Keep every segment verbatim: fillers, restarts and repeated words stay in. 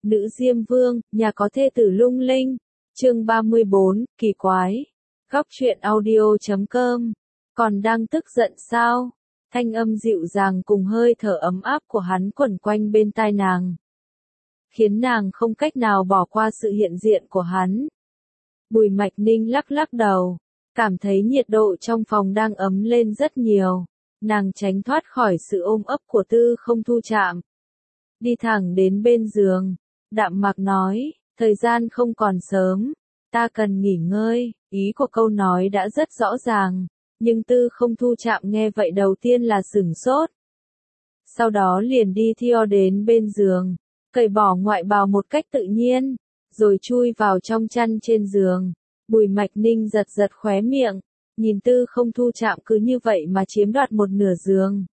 Nữ Diêm Vương, nhà có thê tử lung linh. Chương ba mươi bốn, kỳ quái. Góc truyện audio chấm com. Còn đang tức giận sao? Thanh âm dịu dàng cùng hơi thở ấm áp của hắn quẩn quanh bên tai nàng, khiến nàng không cách nào bỏ qua sự hiện diện của hắn. Bùi Mạch Ninh lắc lắc đầu, cảm thấy nhiệt độ trong phòng đang ấm lên rất nhiều. Nàng tránh thoát khỏi sự ôm ấp của Tư Không Thu Trạm, đi thẳng đến bên giường, đạm mạc nói, thời gian không còn sớm, ta cần nghỉ ngơi. Ý của câu nói đã rất rõ ràng, nhưng Tư Không Thu Trạm nghe vậy đầu tiên là sửng sốt. Sau đó liền đi theo đến bên giường, cởi bỏ ngoại bào một cách tự nhiên, rồi chui vào trong chăn trên giường. Bùi Mạch Ninh giật giật khóe miệng, nhìn Tư Không Thu Trạm cứ như vậy mà chiếm đoạt một nửa giường.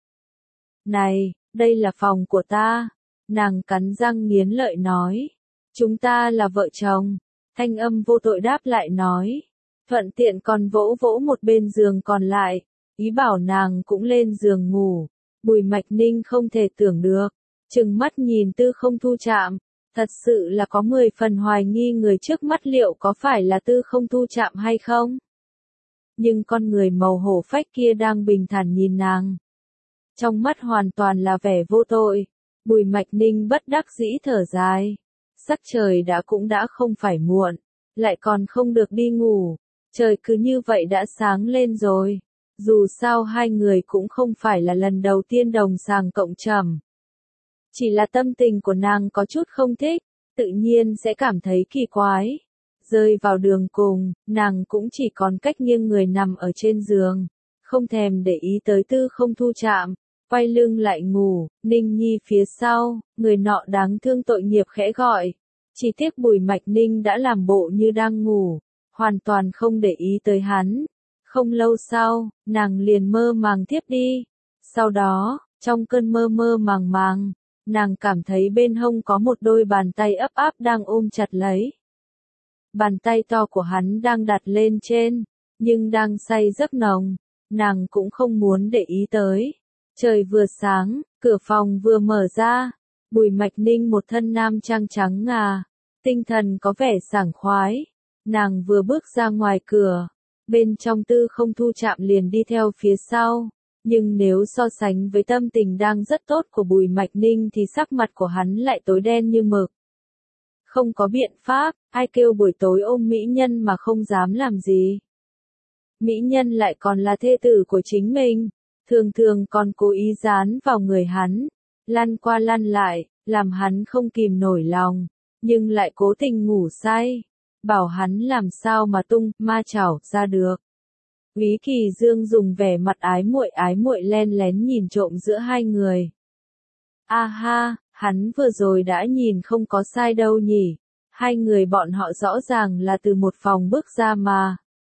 Này, đây là phòng của ta. Nàng cắn răng nghiến lợi nói. Chúng ta là vợ chồng. Thanh âm vô tội đáp lại nói. Thuận tiện còn vỗ vỗ một bên giường còn lại, ý bảo nàng cũng lên giường ngủ. Bùi Mạch Ninh không thể tưởng được, trừng mắt nhìn Tư Không Thu Trạm, thật sự là có mười phần hoài nghi người trước mắt liệu có phải là Tư Không Thu Trạm hay không. Nhưng con người màu hổ phách kia đang bình thản nhìn nàng, trong mắt hoàn toàn là vẻ vô tội. Bùi Mạch Ninh bất đắc dĩ thở dài, sắc trời đã cũng đã không phải muộn, lại còn không được đi ngủ, trời cứ như vậy đã sáng lên rồi. Dù sao hai người cũng không phải là lần đầu tiên đồng sàng cộng trầm. Chỉ là tâm tình của nàng có chút không thích, tự nhiên sẽ cảm thấy kỳ quái. Rơi vào đường cùng, nàng cũng chỉ còn cách nghiêng người nằm ở trên giường, không thèm để ý tới Tư Không Thu Trạm, quay lưng lại ngủ. Ninh Nhi phía sau, người nọ đáng thương tội nghiệp khẽ gọi. Chỉ tiếc Bùi Mạch Ninh đã làm bộ như đang ngủ, hoàn toàn không để ý tới hắn. Không lâu sau, nàng liền mơ màng thiếp đi. Sau đó, trong cơn mơ mơ màng màng, nàng cảm thấy bên hông có một đôi bàn tay ấp áp đang ôm chặt lấy. Bàn tay to của hắn đang đặt lên trên, nhưng đang say giấc nồng, nàng cũng không muốn để ý tới. Trời vừa sáng, cửa phòng vừa mở ra, Bùi Mạch Ninh một thân nam trang trắng ngà, tinh thần có vẻ sảng khoái. Nàng vừa bước ra ngoài cửa, bên trong Tư Không Thu Trạm liền đi theo phía sau, nhưng nếu so sánh với tâm tình đang rất tốt của Bùi Mạch Ninh thì sắc mặt của hắn lại tối đen như mực. Không có biện pháp, ai kêu buổi tối ôm mỹ nhân mà không dám làm gì. Mỹ nhân lại còn là thê tử của chính mình, thường thường còn cố ý dán vào người hắn, lăn qua lăn lại, làm hắn không kìm nổi lòng, nhưng lại cố tình ngủ say. Bảo hắn làm sao mà tung ma chảo ra được. Úy Kỳ Dương dùng vẻ mặt ái muội ái muội len lén nhìn trộm giữa hai người. A ha, hắn vừa rồi đã nhìn không có sai đâu nhỉ. Hai người bọn họ rõ ràng là từ một phòng bước ra mà.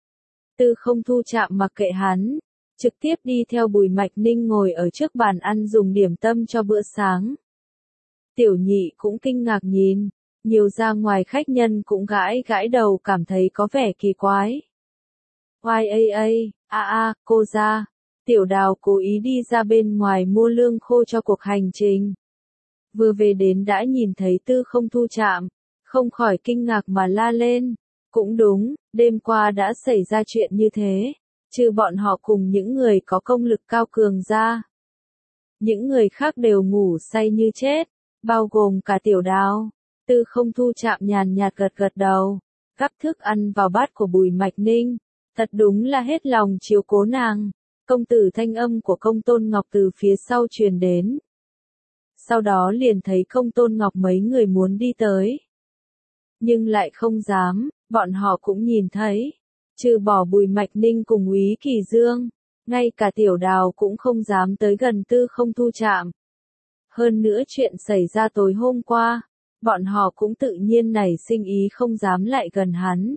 Tư Không Thu Trạm mặc kệ hắn, trực tiếp đi theo Bùi Mạch Ninh ngồi ở trước bàn ăn dùng điểm tâm cho bữa sáng. Tiểu Nhị cũng kinh ngạc nhìn. Nhiều ra ngoài khách nhân cũng gãi gãi đầu cảm thấy có vẻ kỳ quái. Oai a a, a a, cô ra. Tiểu Đào cố ý đi ra bên ngoài mua lương khô cho cuộc hành trình. Vừa về đến đã nhìn thấy Tư Không Thu Trạm, không khỏi kinh ngạc mà la lên. Cũng đúng, đêm qua đã xảy ra chuyện như thế, trừ bọn họ cùng những người có công lực cao cường ra. Những người khác đều ngủ say như chết, bao gồm cả Tiểu Đào. Tư Không Thu Trạm nhàn nhạt gật gật đầu, gắp thức ăn vào bát của Bùi Mạch Ninh, thật đúng là hết lòng chiếu cố nàng. Công tử, thanh âm của Công Tôn Ngọc từ phía sau truyền đến. Sau đó liền thấy Công Tôn Ngọc mấy người muốn đi tới, nhưng lại không dám, bọn họ cũng nhìn thấy, trừ bỏ Bùi Mạch Ninh cùng Úy Kỳ Dương, ngay cả Tiểu Đào cũng không dám tới gần Tư Không Thu Trạm. Hơn nữa chuyện xảy ra tối hôm qua, bọn họ cũng tự nhiên nảy sinh ý không dám lại gần hắn.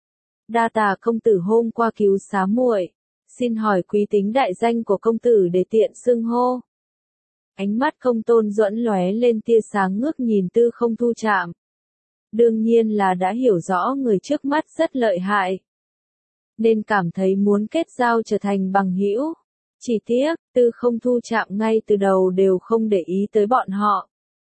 Đa tạ công tử hôm qua cứu xá muội, xin hỏi quý tính đại danh của công tử để tiện xưng hô. Ánh mắt Công Tôn Duẫn lóe lên tia sáng ngước nhìn Tư Không Thu Trạm. Đương nhiên là đã hiểu rõ người trước mắt rất lợi hại, nên cảm thấy muốn kết giao trở thành bằng hữu. Chỉ tiếc, Tư Không Thu Trạm ngay từ đầu đều không để ý tới bọn họ.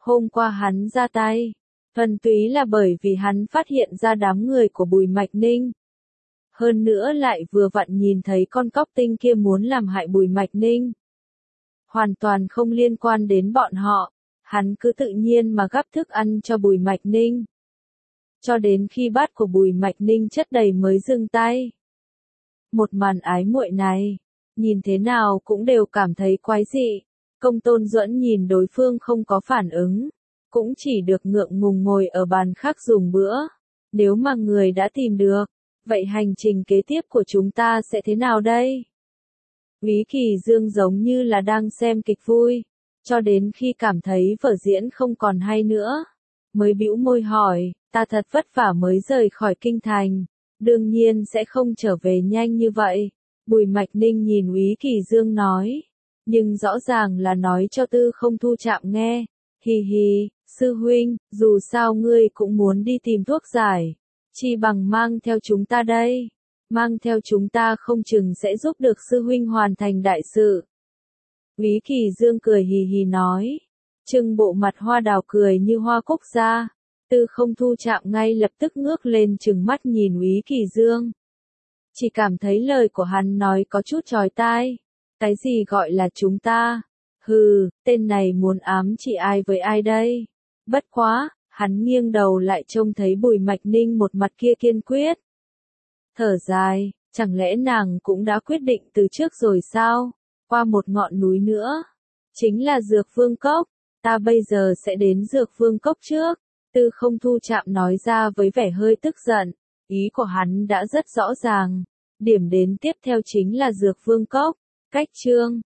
Hôm qua hắn ra tay, thuần túy là bởi vì hắn phát hiện ra đám người của Bùi Mạch Ninh. Hơn nữa lại vừa vặn nhìn thấy con cóc tinh kia muốn làm hại Bùi Mạch Ninh. Hoàn toàn không liên quan đến bọn họ, hắn cứ tự nhiên mà gắp thức ăn cho Bùi Mạch Ninh. Cho đến khi bát của Bùi Mạch Ninh chất đầy mới dừng tay. Một màn ái muội này, nhìn thế nào cũng đều cảm thấy quái dị. Công Tôn Duẫn nhìn đối phương không có phản ứng, cũng chỉ được ngượng ngùng ngồi ở bàn khác dùng bữa. Nếu mà người đã tìm được, vậy hành trình kế tiếp của chúng ta sẽ thế nào đây? Úy Kỳ Dương giống như là đang xem kịch vui, cho đến khi cảm thấy vở diễn không còn hay nữa, mới bĩu môi hỏi, ta thật vất vả mới rời khỏi kinh thành, đương nhiên sẽ không trở về nhanh như vậy. Bùi Mạch Ninh nhìn Úy Kỳ Dương nói, nhưng rõ ràng là nói cho Tư Không Thu Trạm nghe, hì hì, sư huynh, dù sao ngươi cũng muốn đi tìm thuốc giải, chi bằng mang theo chúng ta đây, mang theo chúng ta không chừng sẽ giúp được sư huynh hoàn thành đại sự. Úy Kỳ Dương cười hì hì nói, trưng bộ mặt hoa đào cười như hoa cúc ra. Tư Không Thu Trạm ngay lập tức ngước lên trừng mắt nhìn Úy Kỳ Dương. Chỉ cảm thấy lời của hắn nói có chút chói tai. Cái gì gọi là chúng ta? Hừ, tên này muốn ám chỉ ai với ai đây? Bất quá, hắn nghiêng đầu lại trông thấy Bùi Mạch Ninh một mặt kia kiên quyết. Thở dài, chẳng lẽ nàng cũng đã quyết định từ trước rồi sao? Qua một ngọn núi nữa, chính là Dược Vương Cốc, ta bây giờ sẽ đến Dược Vương Cốc trước. Tư Không Thu Trạm nói ra với vẻ hơi tức giận, ý của hắn đã rất rõ ràng, điểm đến tiếp theo chính là Dược Vương Cốc. Cách chương